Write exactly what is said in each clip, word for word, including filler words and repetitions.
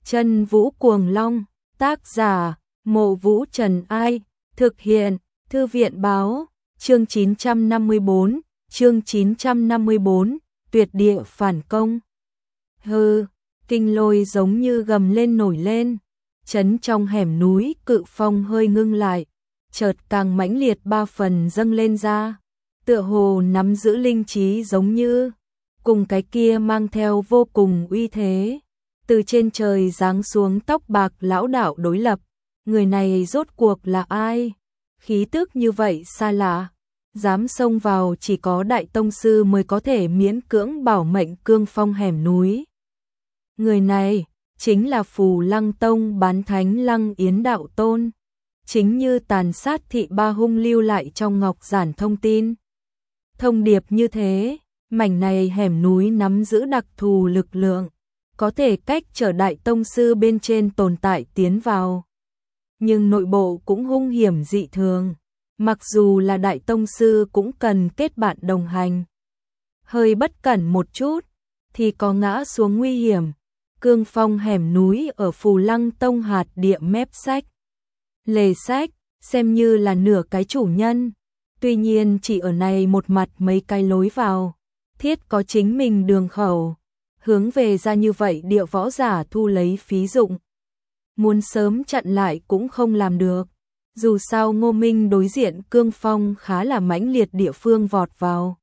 Chân Vũ Cuồng Long, tác giả, Mộ Vũ Trần Ai, thực hiện, Thư viện báo, chương chín trăm năm mươi bốn, chương chín trăm năm mươi bốn, tuyệt địa phản công. Hừ, kinh lôi giống như gầm lên nổi lên, chấn trong hẻm núi cự phong hơi ngưng lại, chợt càng mãnh liệt ba phần dâng lên ra, tựa hồ nắm giữ linh trí giống như, cùng cái kia mang theo vô cùng uy thế. Từ trên trời giáng xuống tóc bạc lão đạo đối lập, người này rốt cuộc là ai? Khí tức như vậy xa lạ, dám xông vào chỉ có đại tông sư mới có thể miễn cưỡng bảo mệnh cương phong hẻm núi. Người này chính là Phù Lăng Tông bán thánh Lăng Yến đạo tôn, chính như tàn sát thị ba hung lưu lại trong ngọc giản thông tin. Thông điệp như thế, mảnh này hẻm núi nắm giữ đặc thù lực lượng, có thể cách trở đại tông sư bên trên tồn tại tiến vào. Nhưng nội bộ cũng hung hiểm dị thường, mặc dù là đại tông sư cũng cần kết bạn đồng hành. Hơi bất cẩn một chút, thì có ngã xuống nguy hiểm. Cương phong hẻm núi ở Phù Lăng Tông hạt địa mép sách. Lề sách, xem như là nửa cái chủ nhân. Tuy nhiên chỉ ở này một mặt mấy cái lối vào, thiết có chính mình đường khẩu. Hướng về ra như vậy địa võ giả thu lấy phí dụng. Muốn sớm chặn lại cũng không làm được. Dù sao Ngô Minh đối diện cương phong khá là mãnh liệt địa phương vọt vào.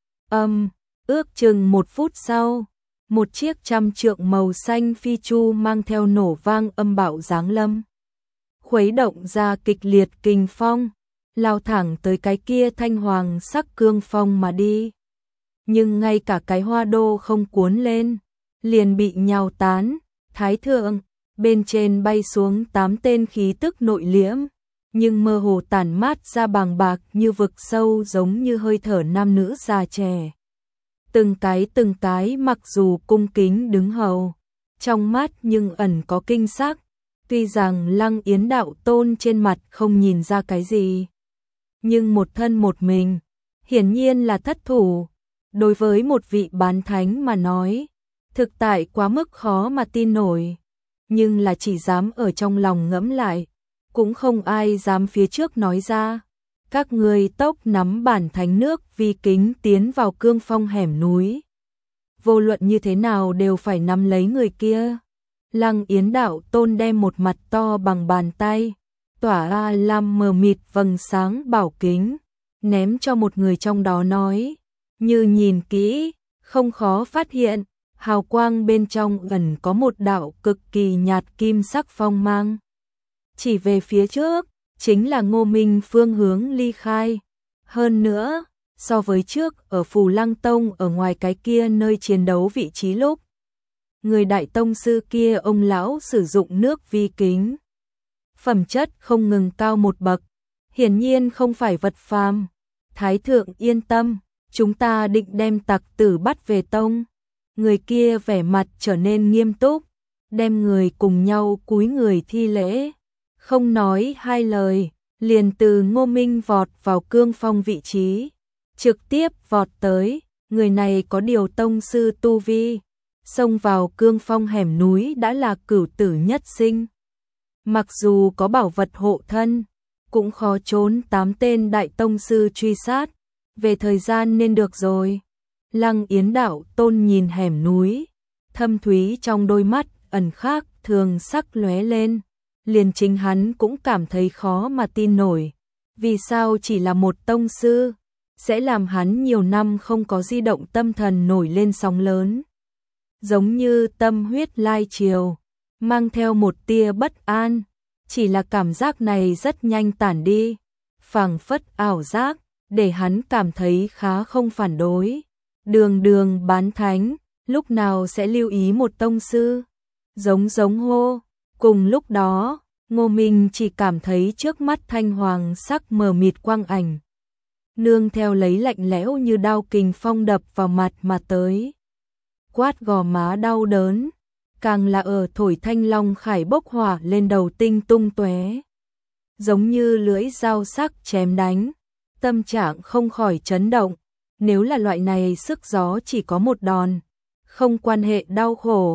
Âm, ước chừng một phút sau, một chiếc trăm trượng màu xanh phi chu mang theo nổ vang âm bạo giáng lâm. Khuấy động ra kịch liệt kình phong, lao thẳng tới cái kia thanh hoàng sắc cương phong mà đi. Nhưng ngay cả cái hoa đô không cuốn lên, liền bị nhào tán. Thái thượng, bên trên bay xuống tám tên khí tức nội liễm, nhưng mơ hồ tản mát ra bàng bạc như vực sâu giống như hơi thở nam nữ già trẻ. Từng cái từng cái mặc dù cung kính đứng hầu, trong mắt nhưng ẩn có kinh sắc, tuy rằng Lăng Yến đạo tôn trên mặt không nhìn ra cái gì. Nhưng một thân một mình, hiển nhiên là thất thủ. Đối với một vị bán thánh mà nói, thực tại quá mức khó mà tin nổi, nhưng là chỉ dám ở trong lòng ngẫm lại, cũng không ai dám phía trước nói ra. Các người tốc nắm bản thánh nước vi kính tiến vào cương phong hẻm núi. Vô luận như thế nào đều phải nắm lấy người kia. Lăng Yến đạo tôn đem một mặt to bằng bàn tay, tỏa ra lam mờ mịt vầng sáng bảo kính, ném cho một người trong đó nói. Như nhìn kỹ, không khó phát hiện, hào quang bên trong ẩn có một đạo cực kỳ nhạt kim sắc phong mang. Chỉ về phía trước, chính là Ngô Minh phương hướng ly khai. Hơn nữa, so với trước ở Phù Lăng Tông ở ngoài cái kia nơi chiến đấu vị trí lúc, người đại tông sư kia ông lão sử dụng nước vi kính. Phẩm chất không ngừng cao một bậc, hiển nhiên không phải vật phàm. Thái thượng yên tâm. Chúng ta định đem tặc tử bắt về tông. Người kia vẻ mặt trở nên nghiêm túc, đem người cùng nhau cúi người thi lễ. Không nói hai lời, liền từ Ngô Minh vọt vào cương phong vị trí. Trực tiếp vọt tới, người này có điều tông sư tu vi. Xông vào cương phong hẻm núi đã là cửu tử nhất sinh. Mặc dù có bảo vật hộ thân, cũng khó trốn tám tên đại tông sư truy sát. Về thời gian nên được rồi. Lăng Yến đạo tôn nhìn hẻm núi, thâm thúy trong đôi mắt ẩn khác thường sắc lóe lên. Liền chính hắn cũng cảm thấy khó mà tin nổi. Vì sao chỉ là một tông sư sẽ làm hắn nhiều năm không có di động tâm thần nổi lên sóng lớn. Giống như tâm huyết lai triều, mang theo một tia bất an. Chỉ là cảm giác này rất nhanh tản đi, phảng phất ảo giác, để hắn cảm thấy khá không phản đối. Đường đường bán thánh, lúc nào sẽ lưu ý một tông sư? Giống giống hô. Cùng lúc đó, Ngô Minh chỉ cảm thấy trước mắt thanh hoàng sắc mờ mịt quang ảnh. Nương theo lấy lạnh lẽo như đao kình phong đập vào mặt mà tới. Quát gò má đau đớn, càng là ở thổi thanh long khải bốc hỏa lên đầu tinh tung tóe. Giống như lưỡi dao sắc chém đánh. Tâm trạng không khỏi chấn động, nếu là loại này sức gió chỉ có một đòn, không quan hệ đau khổ,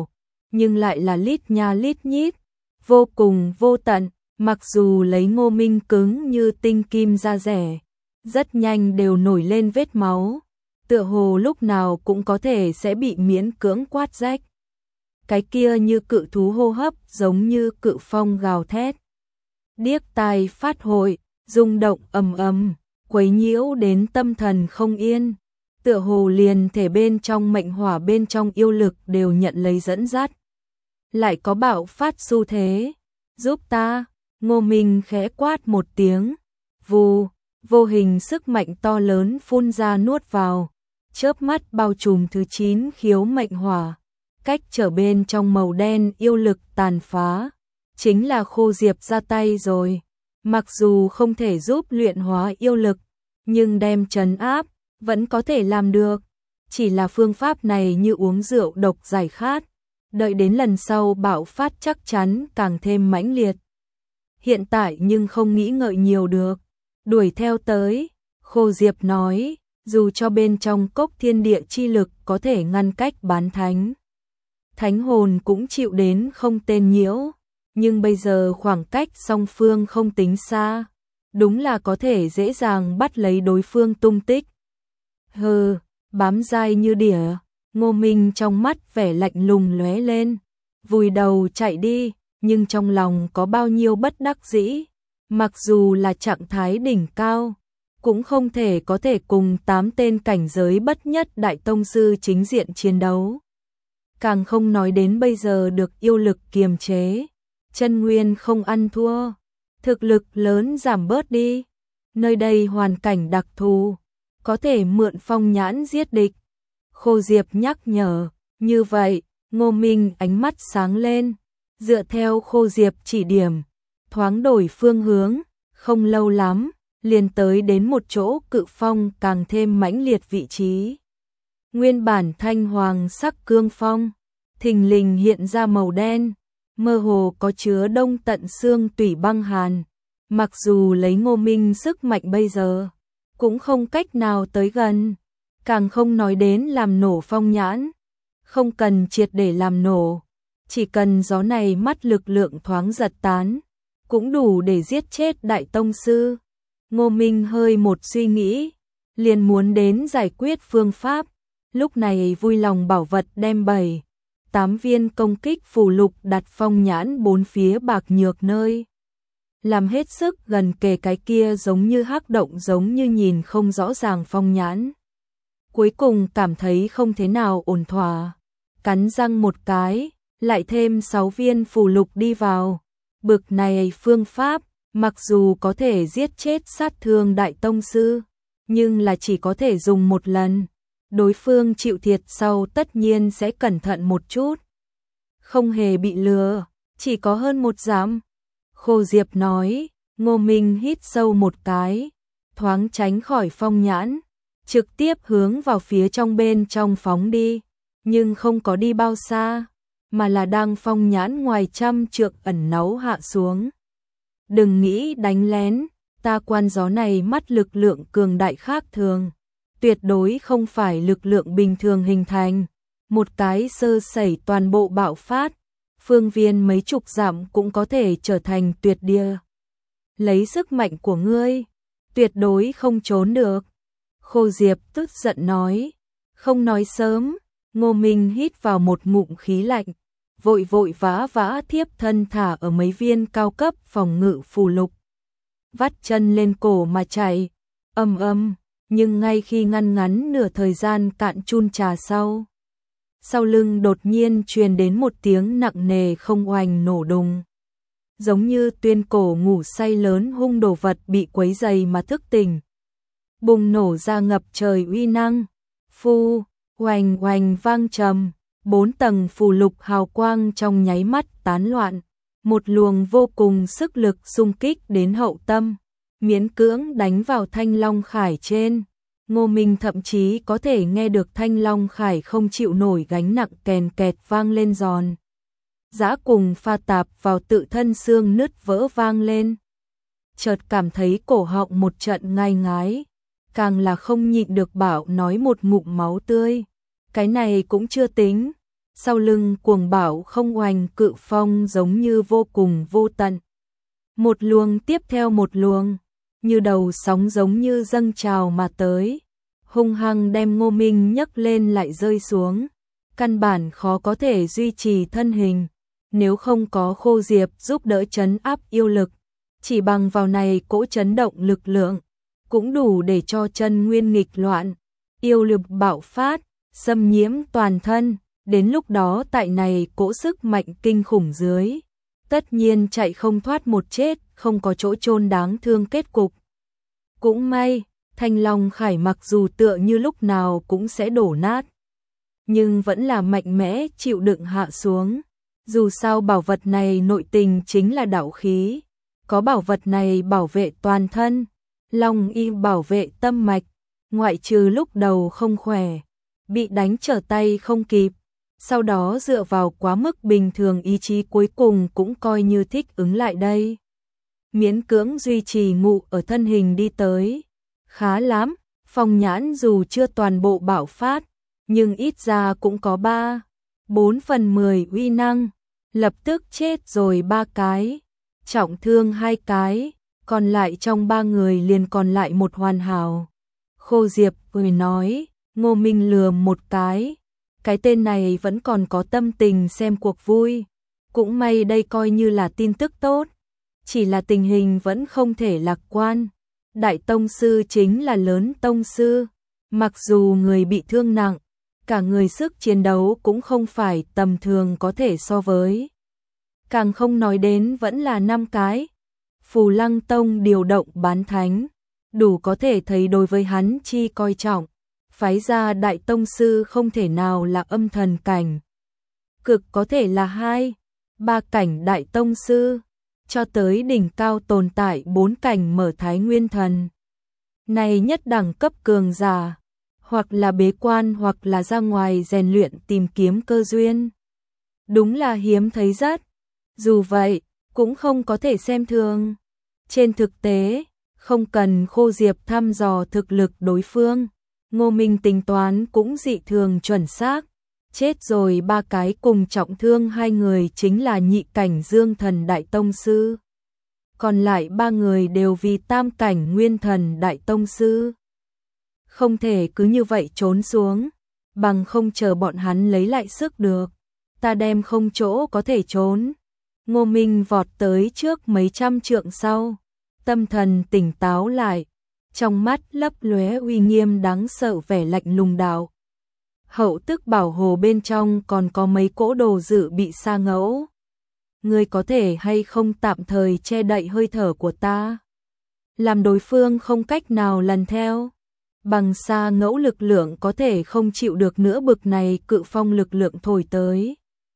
nhưng lại là lít nha lít nhít, vô cùng vô tận, mặc dù lấy Ngô Minh cứng như tinh kim da rẻ, rất nhanh đều nổi lên vết máu, tựa hồ lúc nào cũng có thể sẽ bị miễn cưỡng quát rách. Cái kia như cự thú hô hấp, giống như cự phong gào thét. Điếc tai phát hội, rung động ầm ầm, quấy nhiễu đến tâm thần không yên. Tựa hồ liền thể bên trong mệnh hỏa bên trong yêu lực đều nhận lấy dẫn dắt. Lại có bạo phát xu thế. Giúp ta, Ngô Minh khẽ quát một tiếng. Vù, vô hình sức mạnh to lớn phun ra nuốt vào. Chớp mắt bao trùm thứ chín khiếu mệnh hỏa. Cách trở bên trong màu đen yêu lực tàn phá. Chính là Khô Diệp ra tay rồi. Mặc dù không thể giúp luyện hóa yêu lực, nhưng đem trấn áp, vẫn có thể làm được. Chỉ là phương pháp này như uống rượu độc giải khát. Đợi đến lần sau bạo phát chắc chắn càng thêm mãnh liệt. Hiện tại nhưng không nghĩ ngợi nhiều được. Đuổi theo tới, Khô Diệp nói, dù cho bên trong cốc thiên địa chi lực có thể ngăn cách bán thánh. Thánh hồn cũng chịu đến không tên nhiễu, nhưng bây giờ khoảng cách song phương không tính xa. Đúng là có thể dễ dàng bắt lấy đối phương tung tích. Hừ, bám dai như đỉa, Ngô Minh trong mắt vẻ lạnh lùng lóe lên, vùi đầu chạy đi, nhưng trong lòng có bao nhiêu bất đắc dĩ, mặc dù là trạng thái đỉnh cao, cũng không thể có thể cùng tám tên cảnh giới bất nhất đại tông sư chính diện chiến đấu. Càng không nói đến bây giờ được yêu lực kiềm chế, chân nguyên không ăn thua, thực lực lớn giảm bớt đi, nơi đây hoàn cảnh đặc thù, có thể mượn phong nhãn giết địch. Khô Diệp nhắc nhở, như vậy, Ngô Minh ánh mắt sáng lên, dựa theo Khô Diệp chỉ điểm, thoáng đổi phương hướng, không lâu lắm, liền tới đến một chỗ cự phong càng thêm mãnh liệt vị trí. Nguyên bản thanh hoàng sắc cương phong, thình lình hiện ra màu đen, mơ hồ có chứa đông tận xương tủy băng hàn, mặc dù lấy Ngô Minh sức mạnh bây giờ, cũng không cách nào tới gần, càng không nói đến làm nổ phong nhãn, không cần triệt để làm nổ, chỉ cần gió này mắt lực lượng thoáng giật tán, cũng đủ để giết chết đại tông sư. Ngô Minh hơi một suy nghĩ, liền muốn đến giải quyết phương pháp, lúc này vui lòng bảo vật đem bảy, tám viên công kích phù lục đặt phong nhãn bốn phía bạc nhược nơi. Làm hết sức gần kề cái kia giống như hắc động giống như nhìn không rõ ràng phong nhãn. Cuối cùng cảm thấy không thế nào ổn thỏa, cắn răng một cái, lại thêm sáu viên phù lục đi vào. Bực này phương pháp, mặc dù có thể giết chết sát thương đại tông sư, nhưng là chỉ có thể dùng một lần. Đối phương chịu thiệt sau tất nhiên sẽ cẩn thận một chút. Không hề bị lừa, chỉ có hơn một dặm. Khô Diệp nói, Ngô Minh hít sâu một cái, thoáng tránh khỏi phong nhãn, trực tiếp hướng vào phía trong bên trong phóng đi, nhưng không có đi bao xa, mà là đang phong nhãn ngoài trăm trượng ẩn náu hạ xuống. Đừng nghĩ đánh lén, ta quan gió này mắt lực lượng cường đại khác thường, tuyệt đối không phải lực lượng bình thường hình thành, một cái sơ sẩy toàn bộ bạo phát, phương viên mấy chục dặm cũng có thể trở thành tuyệt địa. Lấy sức mạnh của ngươi, tuyệt đối không trốn được. Khô Diệp tức giận nói, không nói sớm. Ngô Minh hít vào một ngụm khí lạnh, vội vội vã vã thiếp thân thả ở mấy viên cao cấp phòng ngự phù lục, vắt chân lên cổ mà chạy, âm âm, nhưng ngay khi ngăn ngắn nửa thời gian cạn chun trà sau, sau lưng đột nhiên truyền đến một tiếng nặng nề không oanh nổ đùng, giống như tuyên cổ ngủ say lớn hung đồ vật bị quấy dày mà thức tỉnh, bùng nổ ra ngập trời uy năng, phu, oanh oanh vang trầm, bốn tầng phù lục hào quang trong nháy mắt tán loạn, một luồng vô cùng sức lực xung kích đến hậu tâm, miễn cưỡng đánh vào thanh long khải trên. Ngô Minh thậm chí có thể nghe được thanh long khải không chịu nổi gánh nặng kèn kẹt vang lên giòn. Giã cùng pha tạp vào tự thân xương nứt vỡ vang lên. Chợt cảm thấy cổ họng một trận ngai ngái, càng là không nhịn được bảo nói một ngụm máu tươi. Cái này cũng chưa tính, sau lưng cuồng bạo không oanh cự phong giống như vô cùng vô tận. Một luồng tiếp theo một luồng, như đầu sóng giống như dâng trào mà tới, hung hăng đem Ngô Minh nhấc lên lại rơi xuống, căn bản khó có thể duy trì thân hình, nếu không có Khô Diệp giúp đỡ trấn áp yêu lực, chỉ bằng vào này cỗ chấn động lực lượng, cũng đủ để cho chân nguyên nghịch loạn, yêu lực bạo phát, xâm nhiễm toàn thân, đến lúc đó tại này cỗ sức mạnh kinh khủng dưới, tất nhiên chạy không thoát một chết, không có chỗ chôn đáng thương kết cục. Cũng may, Thanh Long Khải mặc dù tựa như lúc nào cũng sẽ đổ nát, nhưng vẫn là mạnh mẽ chịu đựng hạ xuống. Dù sao bảo vật này nội tình chính là đạo khí, có bảo vật này bảo vệ toàn thân, Long y bảo vệ tâm mạch, ngoại trừ lúc đầu không khỏe, bị đánh trở tay không kịp, sau đó dựa vào quá mức bình thường ý chí cuối cùng cũng coi như thích ứng lại đây. Miễn cưỡng duy trì ngụ ở thân hình đi tới. Khá lắm, Phong Nhãn dù chưa toàn bộ bạo phát, nhưng ít ra cũng có ba, bốn phần mười uy năng, lập tức chết rồi ba cái, trọng thương hai cái, còn lại trong ba người liền còn lại một hoàn hảo. Khô Diệp cười nói, Ngô Minh lừa một cái, cái tên này vẫn còn có tâm tình xem cuộc vui, cũng may đây coi như là tin tức tốt, chỉ là tình hình vẫn không thể lạc quan. Đại tông sư chính là lớn tông sư, mặc dù người bị thương nặng, cả người sức chiến đấu cũng không phải tầm thường có thể so với. Càng không nói đến vẫn là năm cái. Phù Lăng Tông điều động bán thánh, đủ có thể thấy đối với hắn chi coi trọng, phái ra đại tông sư không thể nào là âm thần cảnh, cực có thể là hai, ba cảnh đại tông sư, cho tới đỉnh cao tồn tại bốn cảnh mở Thái Nguyên Thần. Này nhất đẳng cấp cường giả, hoặc là bế quan hoặc là ra ngoài rèn luyện tìm kiếm cơ duyên. Đúng là hiếm thấy rất, dù vậy, cũng không có thể xem thường. Trên thực tế, không cần Khô Diệp thăm dò thực lực đối phương, Ngô Minh tính toán cũng dị thường chuẩn xác. Chết rồi ba cái cùng trọng thương hai người chính là nhị cảnh Dương Thần Đại Tông Sư. Còn lại ba người đều vì tam cảnh Nguyên Thần Đại Tông Sư. Không thể cứ như vậy trốn xuống, bằng không chờ bọn hắn lấy lại sức được. Ta đem không chỗ có thể trốn. Ngô Minh vọt tới trước mấy trăm trượng sau, tâm thần tỉnh táo lại, trong mắt lấp lóe uy nghiêm đáng sợ vẻ lạnh lùng đạo. Hậu tức bảo hồ bên trong còn có mấy cỗ đồ dự bị sa ngẫu. Ngươi có thể hay không tạm thời che đậy hơi thở của ta, làm đối phương không cách nào lần theo. Bằng sa ngẫu lực lượng có thể không chịu được nữa bực này cự phong lực lượng thổi tới.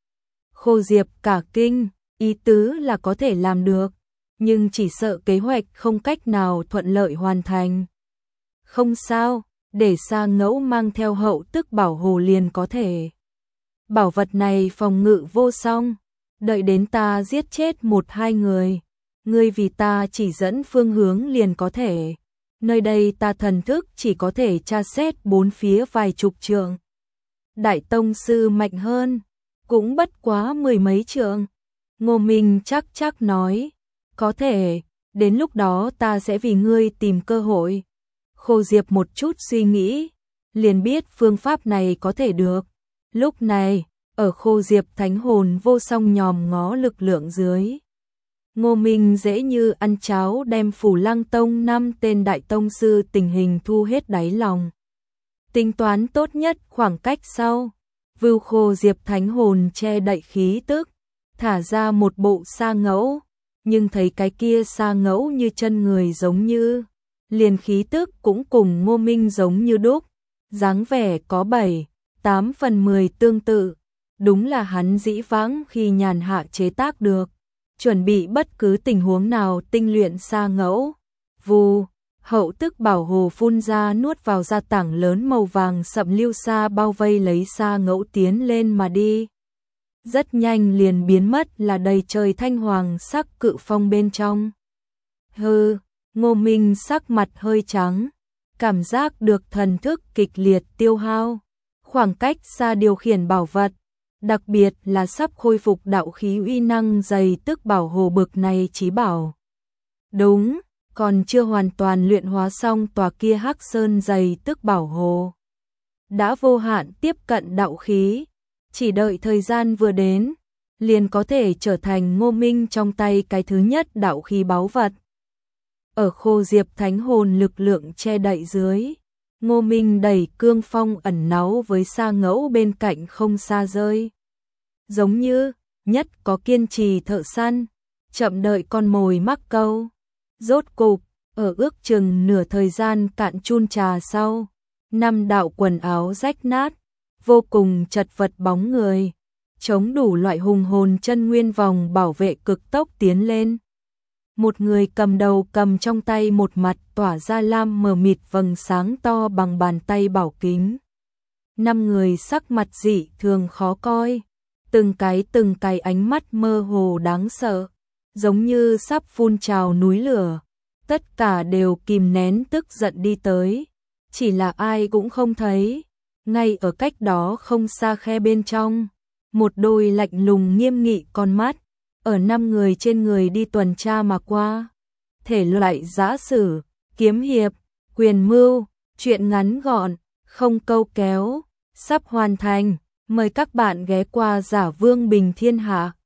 Khô Diệp cả kinh, ý tứ là có thể làm được, nhưng chỉ sợ kế hoạch không cách nào thuận lợi hoàn thành. Không sao, để sa ngẫu mang theo hậu tức bảo hồ liền có thể. Bảo vật này phòng ngự vô song, đợi đến ta giết chết một hai người, ngươi vì ta chỉ dẫn phương hướng liền có thể. Nơi đây ta thần thức chỉ có thể tra xét bốn phía vài chục trượng. Đại tông sư mạnh hơn, cũng bất quá mười mấy trượng. Ngô Minh chắc chắc nói, có thể, đến lúc đó ta sẽ vì ngươi tìm cơ hội. Khô Diệp một chút suy nghĩ, liền biết phương pháp này có thể được. Lúc này, ở Khô Diệp thánh hồn vô song nhòm ngó lực lượng dưới, Ngô Minh dễ như ăn cháo đem Phù Lăng Tông năm tên đại tông sư tình hình thu hết đáy lòng. Tính toán tốt nhất khoảng cách sau, vưu Khô Diệp thánh hồn che đậy khí tức, thả ra một bộ sa ngẫu, nhưng thấy cái kia sa ngẫu như chân người giống như, liền khí tức cũng cùng Ngô Minh giống như đúc, dáng vẻ có bảy, tám phần mười tương tự, đúng là hắn dĩ vãng khi nhàn hạ chế tác được, chuẩn bị bất cứ tình huống nào tinh luyện sa ngẫu. Vù, hậu tức bảo hồ phun ra nuốt vào ra tảng lớn màu vàng sậm lưu sa bao vây lấy sa ngẫu tiến lên mà đi. Rất nhanh liền biến mất là đầy trời thanh hoàng sắc cự phong bên trong. Hừ, Ngô Minh sắc mặt hơi trắng, cảm giác được thần thức kịch liệt tiêu hao, khoảng cách xa điều khiển bảo vật, Đặc biệt là sắp khôi phục đạo khí uy năng dày tức bảo hồ bực này chí bảo. Đúng, còn chưa hoàn toàn luyện hóa xong tòa kia Hắc Sơn dày tức bảo hồ. Đã vô hạn tiếp cận đạo khí, chỉ đợi thời gian vừa đến, liền có thể trở thành Ngô Minh trong tay cái thứ nhất đạo khí báu vật. Ở Khô Diệp Thánh Hồn lực lượng che đậy dưới, Ngô Minh đẩy cương phong ẩn náu với Sa Ngẫu bên cạnh không xa rơi. Giống như, nhất có kiên trì thợ săn, chậm đợi con mồi mắc câu. Rốt cục, ở ước chừng nửa thời gian cạn chun trà sau, năm đạo quần áo rách nát, vô cùng chật vật bóng người, chống đủ loại hùng hồn chân nguyên vòng bảo vệ cực tốc tiến lên. Một người cầm đầu cầm trong tay một mặt tỏa ra lam mờ mịt vầng sáng to bằng bàn tay bảo kính. Năm người sắc mặt dị thường khó coi, từng cái từng cái ánh mắt mơ hồ đáng sợ, giống như sắp phun trào núi lửa. Tất cả đều kìm nén tức giận đi tới, chỉ là ai cũng không thấy. Ngay ở cách đó không xa khe bên trong, một đôi lạnh lùng nghiêm nghị con mắt, ở năm người trên người đi tuần tra mà qua. Thể loại giã sử, kiếm hiệp, quyền mưu, truyện ngắn gọn, không câu kéo, sắp hoàn thành. Mời các bạn ghé qua Giả Vương Bình Thiên Hạ.